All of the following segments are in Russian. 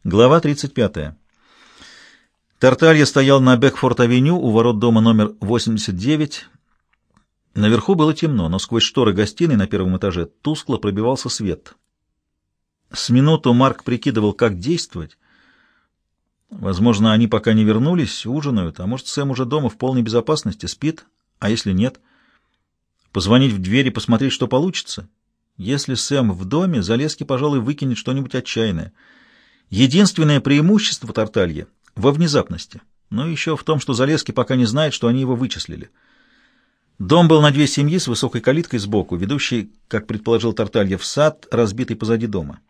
Глава 35. Тарталья стоял на Бекфорд-авеню у ворот дома номер 89. Наверху было темно, но сквозь шторы гостиной на первом этаже тускло пробивался свет. С минуту Марк прикидывал, как действовать. Возможно, они пока не вернулись, ужинают, а может, Сэм уже дома в полной безопасности, спит, а если нет? Позвонить в дверь и посмотреть, что получится? Если Сэм в доме, Залески, пожалуй, выкинет что-нибудь отчаянное. Единственное преимущество Тарталья во внезапности, но еще в том, что Залески пока не знает, что они его вычислили. Дом был на две семьи с высокой калиткой сбоку, ведущей, как предположил Тарталья, в сад, разбитый позади дома.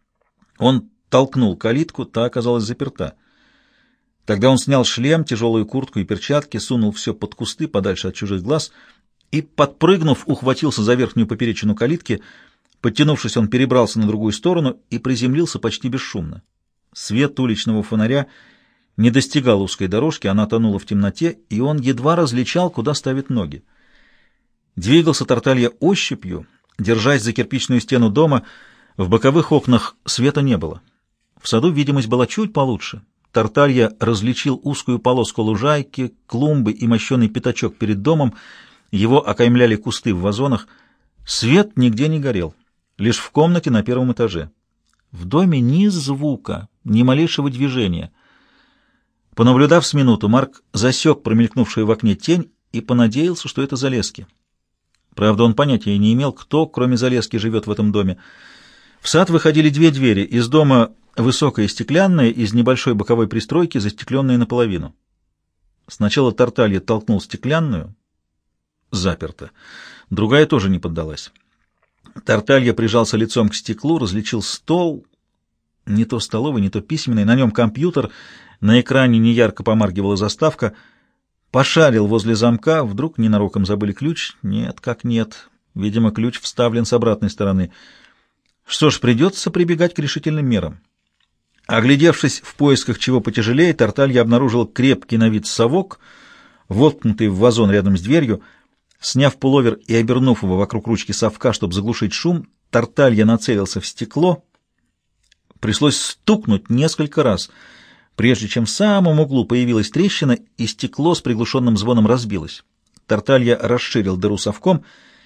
Он толкнул калитку, та оказалась заперта. Тогда он снял шлем, тяжелую куртку и перчатки, сунул все под кусты, подальше от чужих глаз, и, подпрыгнув, ухватился за верхнюю поперечину калитки. Подтянувшись, он перебрался на другую сторону и приземлился почти бесшумно. Свет уличного фонаря не достигал узкой дорожки, она тонула в темноте, и он едва различал, куда ставит ноги. Двигался Тарталья ощупью, держась за кирпичную стену дома. В боковых окнах света не было. В саду видимость была чуть получше. Тарталья различил узкую полоску лужайки, клумбы и мощеный пятачок перед домом. Его окаймляли кусты в вазонах. Свет нигде не горел, лишь в комнате на первом этаже. В доме ни звука, ни малейшего движения. Понаблюдав с минуту, Марк засек промелькнувшую в окне тень и понадеялся, что это Залески. Правда, он понятия не имел, кто, кроме Залески, живет в этом доме. В сад выходили две двери. Из дома высокая стеклянная, из небольшой боковой пристройки застекленная наполовину. Сначала Тарталья толкнул стеклянную. Заперто. Другая тоже не поддалась. Тарталья прижался лицом к стеклу, различил стол, не то столовый, не то письменный, на нем компьютер, на экране неярко помаргивала заставка. Пошарил возле замка, вдруг ненароком забыли ключ. Нет, как нет. Видимо, ключ вставлен с обратной стороны. Что ж, придется прибегать к решительным мерам. Оглядевшись в поисках чего потяжелее, Тарталья обнаружил крепкий на вид совок, воткнутый в вазон рядом с дверью. Сняв пуловер и обернув его вокруг ручки совка, чтобы заглушить шум, Тарталья нацелился в стекло. Пришлось стукнуть несколько раз, прежде чем в самом углу появилась трещина, и стекло с приглушенным звоном разбилось. Тарталья расширил дыру совком.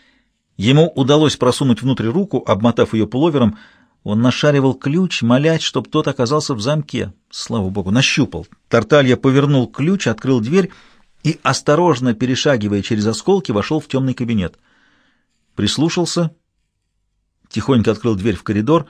Ему удалось просунуть внутрь руку, обмотав ее пуловером. Он нашаривал ключ, молясь, чтобы тот оказался в замке. Слава богу, нащупал. Тарталья повернул ключ, открыл дверь и, осторожно перешагивая через осколки, вошел в темный кабинет. Прислушался, тихонько открыл дверь в коридор.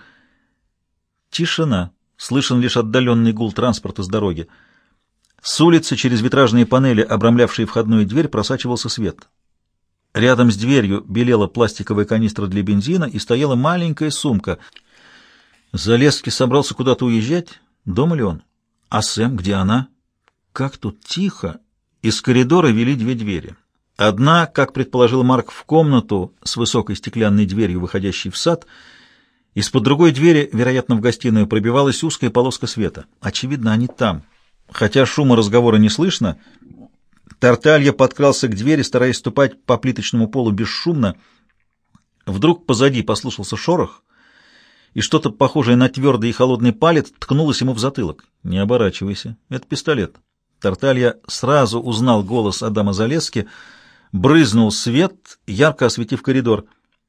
Тишина. Слышен лишь отдаленный гул транспорта с дороги. С улицы через витражные панели, обрамлявшие входную дверь, просачивался свет. Рядом с дверью белела пластиковая канистра для бензина и стояла маленькая сумка. Залески собрался куда-то уезжать. Дома ли он? А Сэм, где она? Как тут тихо. Из коридора вели две двери. Одна, как предположил Марк, в комнату с высокой стеклянной дверью, выходящей в сад. Из-под другой двери, вероятно, в гостиную, пробивалась узкая полоска света. Очевидно, они там. Хотя шума разговора не слышно, Тарталья подкрался к двери, стараясь ступать по плиточному полу бесшумно. Вдруг позади послышался шорох, и что-то похожее на твердый и холодный палец ткнулось ему в затылок. «Не оборачивайся, это пистолет». Тарталья сразу узнал голос Адама Залески, брызнул свет, ярко осветив коридор.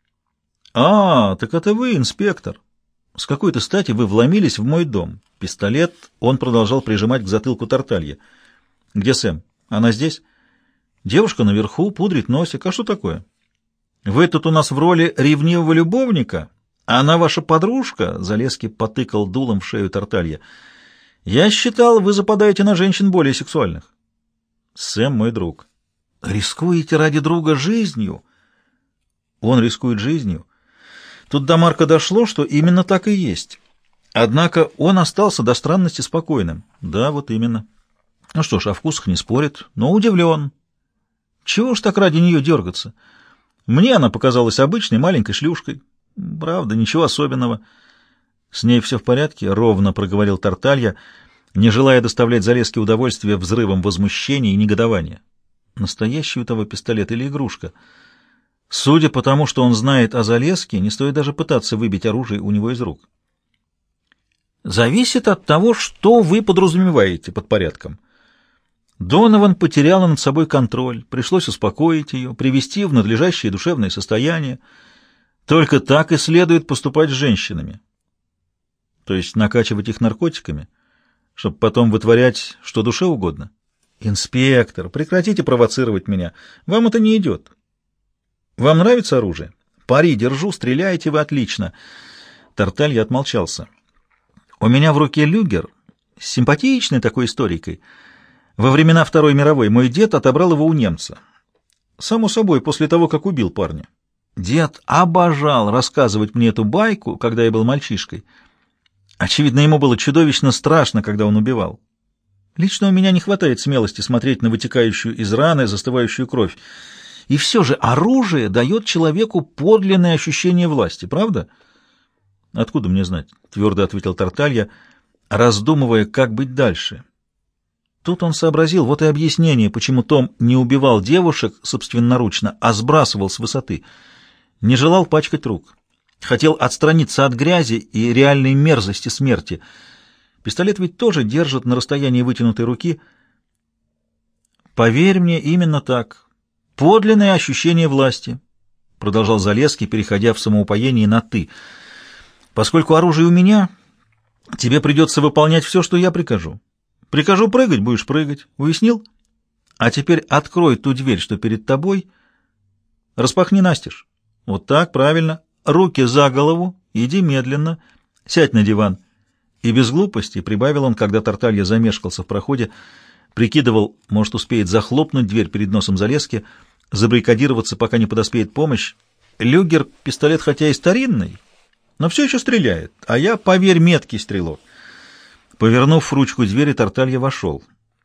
«А, так это вы, инспектор. С какой-то стати вы вломились в мой дом?» Пистолет он продолжал прижимать к затылку Тарталья. «Где Сэм? Она здесь?» «Девушка наверху, пудрит носик. А что такое?» «Вы тут у нас в роли ревнивого любовника? Она ваша подружка?» Залески потыкал дулом в шею Тарталья. «Я считал, вы западаете на женщин более сексуальных». «Сэм мой друг». «Рискуете ради друга жизнью?» «Он рискует жизнью». Тут до Марка дошло, что именно так и есть. Однако он остался до странности спокойным. Да, вот именно. Ну что ж, о вкусах не спорит, но удивлен. Чего ж так ради нее дергаться? Мне она показалась обычной маленькой шлюшкой. Правда, ничего особенного. С ней все в порядке, ровно проговорил Тарталья, не желая доставлять Залеске удовольствие взрывом возмущения и негодования. Настоящий у того пистолет или игрушка? Судя по тому, что он знает о Залеске, не стоит даже пытаться выбить оружие у него из рук. Зависит от того, что вы подразумеваете под порядком. Донован потеряла над собой контроль, пришлось успокоить ее, привести в надлежащее душевное состояние. Только так и следует поступать с женщинами. То есть накачивать их наркотиками, чтобы потом вытворять, что душе угодно. Инспектор, прекратите провоцировать меня. Вам это не идет. Вам нравится оружие? Пари держу, стреляете вы отлично. Тарталья отмолчался. У меня в руке люгер с симпатичной такой историкой. Во времена Второй мировой мой дед отобрал его у немца. Само собой, после того, как убил парня. Дед обожал рассказывать мне эту байку, когда я был мальчишкой. Очевидно, ему было чудовищно страшно, когда он убивал. Лично у меня не хватает смелости смотреть на вытекающую из раны застывающую кровь. И все же оружие дает человеку подлинное ощущение власти, правда? Откуда мне знать? Твердо ответил Тарталья, раздумывая, как быть дальше. Тут он сообразил, вот и объяснение, почему Том не убивал девушек собственноручно, а сбрасывал с высоты. Не желал пачкать рук. Хотел отстраниться от грязи и реальной мерзости смерти. Пистолет ведь тоже держит на расстоянии вытянутой руки. «Поверь мне, именно так. Подлинное ощущение власти», — продолжал Залесский, переходя в самоупоении на «ты». «Поскольку оружие у меня, тебе придется выполнять все, что я прикажу. Прикажу прыгать — будешь прыгать. Уяснил? А теперь открой ту дверь, что перед тобой. Распахни настежь. Вот так, правильно. Руки за голову, иди медленно. Сядь на диван». И без глупости, прибавил он, когда Тарталья замешкался в проходе, прикидывал, может, успеет захлопнуть дверь перед носом Залески, забаррикадироваться, пока не подоспеет помощь. Люгер — пистолет хотя и старинный, но все еще стреляет, а я, поверь, меткий стрелок. Повернув ручку двери, Тарталья вошел.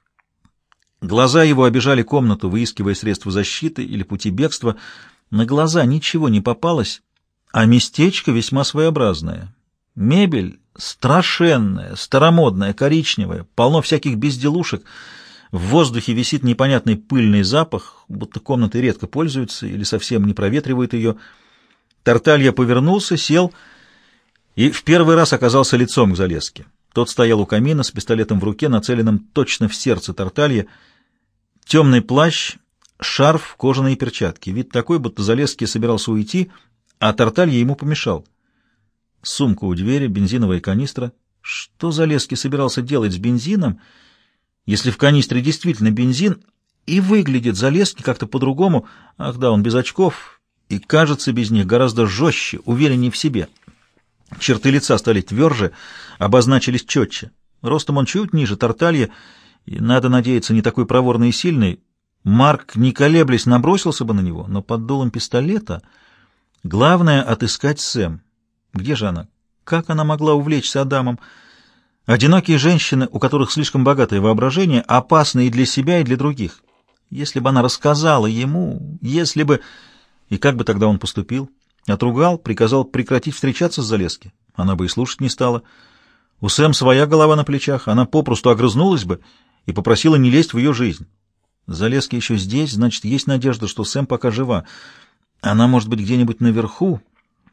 Глаза его обежали комнату, выискивая средства защиты или пути бегства. На глаза ничего не попалось, а местечко весьма своеобразное. Мебель страшенная, старомодная, коричневая, полно всяких безделушек. В воздухе висит непонятный пыльный запах, будто комнатой редко пользуются или совсем не проветривают ее. Тарталья повернулся, сел и в первый раз оказался лицом к Залеске. Тот стоял у камина с пистолетом в руке, нацеленным точно в сердце Тарталья. Темный плащ, шарф, кожаные перчатки. Вид такой, будто Залесский собирался уйти, а Тарталья ему помешал. Сумка у двери, бензиновая канистра. Что Залесский собирался делать с бензином, если в канистре действительно бензин, и выглядит Залесский как-то по-другому? Ах да, он без очков, и кажется без них гораздо жестче, увереннее в себе. Черты лица стали тверже, обозначились четче. Ростом он чуть ниже Тарталья, и, надо надеяться, не такой проворный и сильный. Марк, не колеблясь, набросился бы на него, но под дулом пистолета главное — отыскать Сэм. Где же она? Как она могла увлечься Адамом? Одинокие женщины, у которых слишком богатое воображение, опасны и для себя, и для других. Если бы она рассказала ему, если бы... И как бы тогда он поступил? Отругал, приказал прекратить встречаться с Залески. Она бы и слушать не стала. У Сэм своя голова на плечах, она попросту огрызнулась бы и попросила не лезть в ее жизнь. Залески еще здесь, значит, есть надежда, что Сэм пока жива. Она может быть где-нибудь наверху.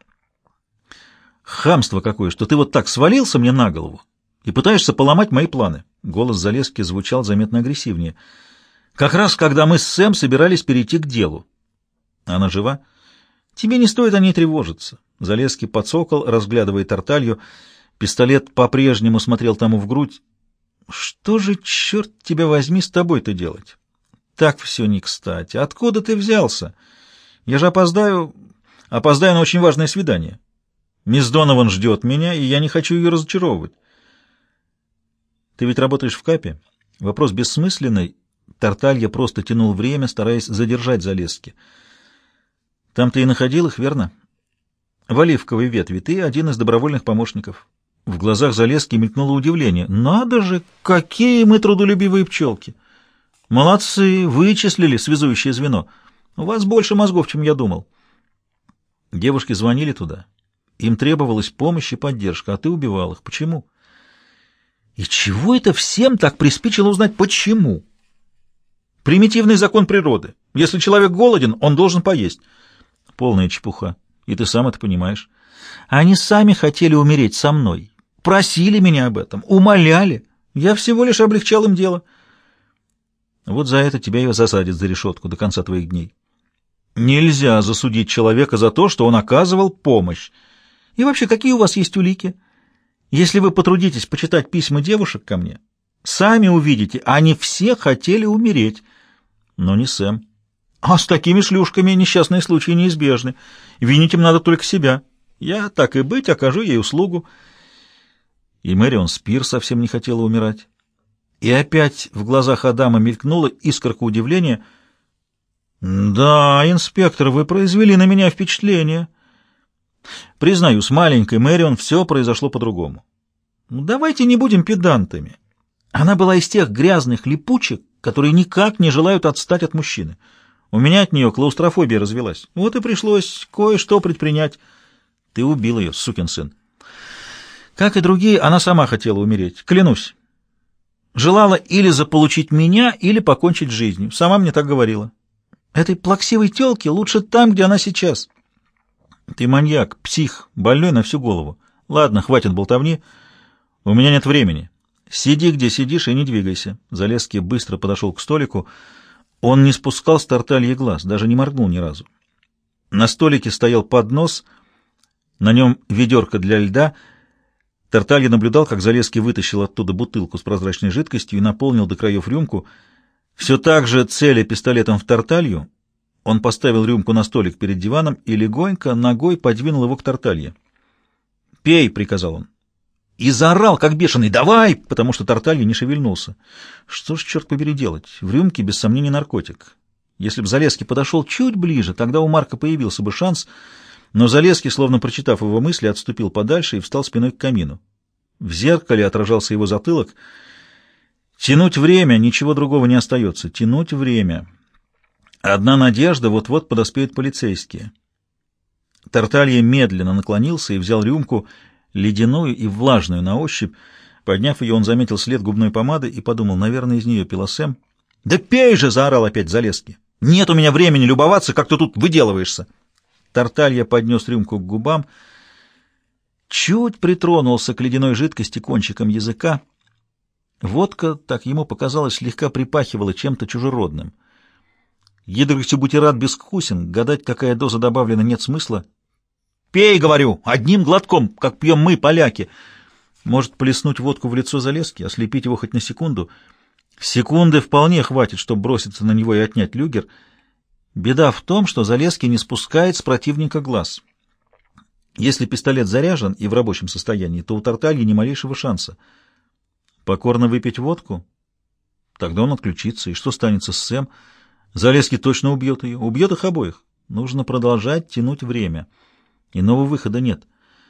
Хамство какое, что ты вот так свалился мне на голову и пытаешься поломать мои планы. Голос Залески звучал заметно агрессивнее. Как раз когда мы с Сэм собирались перейти к делу. Она жива? Тебе не стоит о ней тревожиться. Залеский подсокол, разглядывая Тарталью. Пистолет по-прежнему смотрел тому в грудь. Что же, черт тебя возьми, с тобой-то делать? Так все не кстати. Откуда ты взялся? Я же опоздаю на очень важное свидание. Мисс Донован ждет меня, и я не хочу ее разочаровывать. Ты ведь работаешь в Капе? Вопрос бессмысленный. Тарталья просто тянул время, стараясь задержать Залески. Там ты и находил их, верно? В оливковой ветви ты один из добровольных помощников. В глазах Залески мелькнуло удивление. Надо же, какие мы трудолюбивые пчелки! Молодцы, вычислили связующее звено. У вас больше мозгов, чем я думал. Девушки звонили туда. Им требовалась помощь и поддержка, а ты убивал их. Почему? И чего это всем так приспичило узнать, почему? Примитивный закон природы. Если человек голоден, он должен поесть. Полная чепуха. И ты сам это понимаешь. Они сами хотели умереть со мной. просили меня об этом, умоляли. Я всего лишь облегчал им дело. Вот за это тебя и засадят за решетку до конца твоих дней. Нельзя засудить человека за то, что он оказывал помощь. И вообще, какие у вас есть улики? Если вы потрудитесь почитать письма девушек ко мне, сами увидите, они все хотели умереть. Но не Сэм. А с такими шлюшками несчастные случаи неизбежны. Винить им надо только себя. Я, так и быть, окажу ей услугу. И Мэрион Спир совсем не хотела умирать. И опять в глазах Адама мелькнула искорка удивления. «Да, инспектор, вы произвели на меня впечатление». Признаю, с маленькой Мэрион все произошло по-другому. Ну, давайте не будем педантами. Она была из тех грязных липучек, которые никак не желают отстать от мужчины. У меня от нее клаустрофобия развелась. Вот и пришлось кое-что предпринять. Ты убил ее, сукин сын. Как и другие, она сама хотела умереть, клянусь. Желала или заполучить меня, или покончить с жизнью. Сама мне так говорила. Этой плаксивой тёлке лучше там, где она сейчас. Ты маньяк, псих, больной на всю голову. Ладно, хватит болтовни. У меня нет времени. Сиди, где сидишь, и не двигайся. Залезский быстро подошел к столику. Он не спускал с Тартальи глаз, даже не моргнул ни разу. На столике стоял поднос, на нем ведерко для льда. Тарталья наблюдал, как Залезский вытащил оттуда бутылку с прозрачной жидкостью и наполнил до краев рюмку. Все так же, целя пистолетом в Тарталью, он поставил рюмку на столик перед диваном и легонько ногой подвинул его к Тарталье. «Пей!» — приказал он. И заорал, как бешеный: «Давай!» потому что Тарталья не шевельнулся. Что ж, черт побери, делать? В рюмке, без сомнения, наркотик. Если бы Залезский подошел чуть ближе, тогда у Марка появился бы шанс, но Залезский, словно прочитав его мысли, отступил подальше и встал спиной к камину. В зеркале отражался его затылок. Тянуть время, ничего другого не остается. Тянуть время. Одна надежда — вот-вот подоспеют полицейские. Тарталья медленно наклонился и взял рюмку, ледяную и влажную на ощупь. Подняв ее, он заметил след губной помады и подумал: наверное, из нее пила Сэм. «Да пей же!» — заорал опять Залезский. «Нет у меня времени любоваться, как ты тут выделываешься!» Тарталья поднес рюмку к губам, чуть притронулся к ледяной жидкости кончиком языка. Водка, так ему показалось, слегка припахивала чем-то чужеродным. Гидроксибутират безвкусен, гадать, какая доза добавлена, нет смысла. «Пей, — говорю, — одним глотком, как пьем мы, поляки!» Может плеснуть водку в лицо Залезки, ослепить его хоть на секунду. Секунды вполне хватит, чтобы броситься на него и отнять люгер. Беда в том, что Залезский не спускает с противника глаз. Если пистолет заряжен и в рабочем состоянии, то у Тартальи ни малейшего шанса. Покорно выпить водку? Тогда он отключится. И что станется с Сэм? Залезский точно убьет ее. Убьет их обоих. Нужно продолжать тянуть время. Иного выхода нет.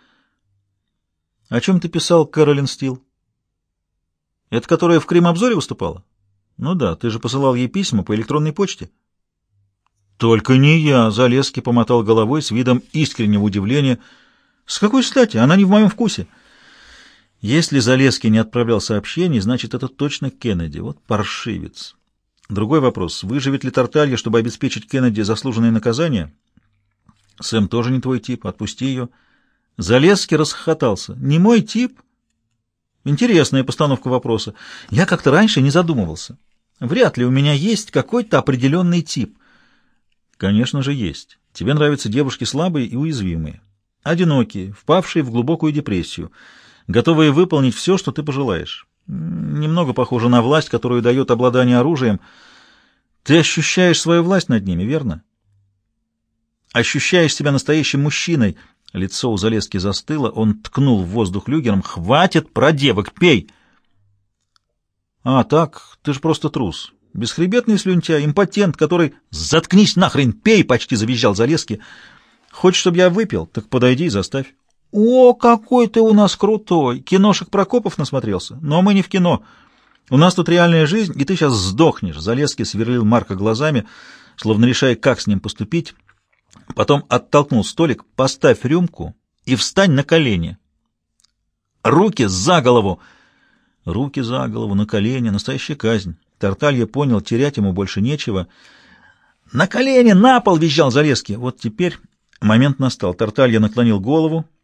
О чем ты писал, Кэролин Стил? Это которая в Крим-обзоре выступала? Ну да, ты же посылал ей письма по электронной почте. Только не я. Залезский помотал головой с видом искреннего удивления. С какой стати? Она не в моем вкусе. Если Залезский не отправлял сообщений, значит, это точно Кеннеди. Вот паршивец. Другой вопрос. Выживет ли Тарталья, чтобы обеспечить Кеннеди заслуженное наказание? Сэм тоже не твой тип. Отпусти ее. Залезский расхохотался. Не мой тип? Интересная постановка вопроса. Я как-то раньше не задумывался. Вряд ли у меня есть какой-то определенный тип. Конечно же, есть. Тебе нравятся девушки слабые и уязвимые. Одинокие, впавшие в глубокую депрессию, готовые выполнить все, что ты пожелаешь. Немного похоже на власть, которую дает обладание оружием. Ты ощущаешь свою власть над ними, верно? Ощущаешь себя настоящим мужчиной. Лицо у Залезки застыло, он ткнул в воздух люгером. «Хватит про девок, пей!» «А, так, ты же просто трус. Бесхребетный слюнтяй, импотент, который...» «Заткнись нахрен, пей!» — почти завизжал Залезский. «Хочешь, чтобы я выпил? Так подойди и заставь». «О, какой ты у нас крутой! Киношек Прокопов насмотрелся. Но мы не в кино. У нас тут реальная жизнь, и ты сейчас сдохнешь». Залезский сверлил Марка глазами, словно решая, как с ним поступить. Потом оттолкнул столик. «Поставь рюмку и встань на колени. Руки за голову!» Руки за голову, на колени, настоящая казнь. Тарталья понял, терять ему больше нечего. «На колени, на пол!» — визжал Залезский. Вот теперь момент настал. Тарталья наклонил голову,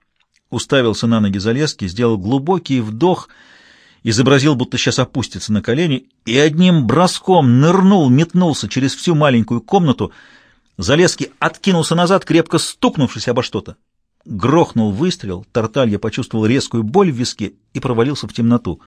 уставился на ноги Залезки, сделал глубокий вдох, изобразил, будто сейчас опустится на колени, и одним броском нырнул, метнулся через всю маленькую комнату. Залезский откинулся назад, крепко стукнувшись обо что-то. Грохнул выстрел, Тарталья почувствовал резкую боль в виске и провалился в темноту.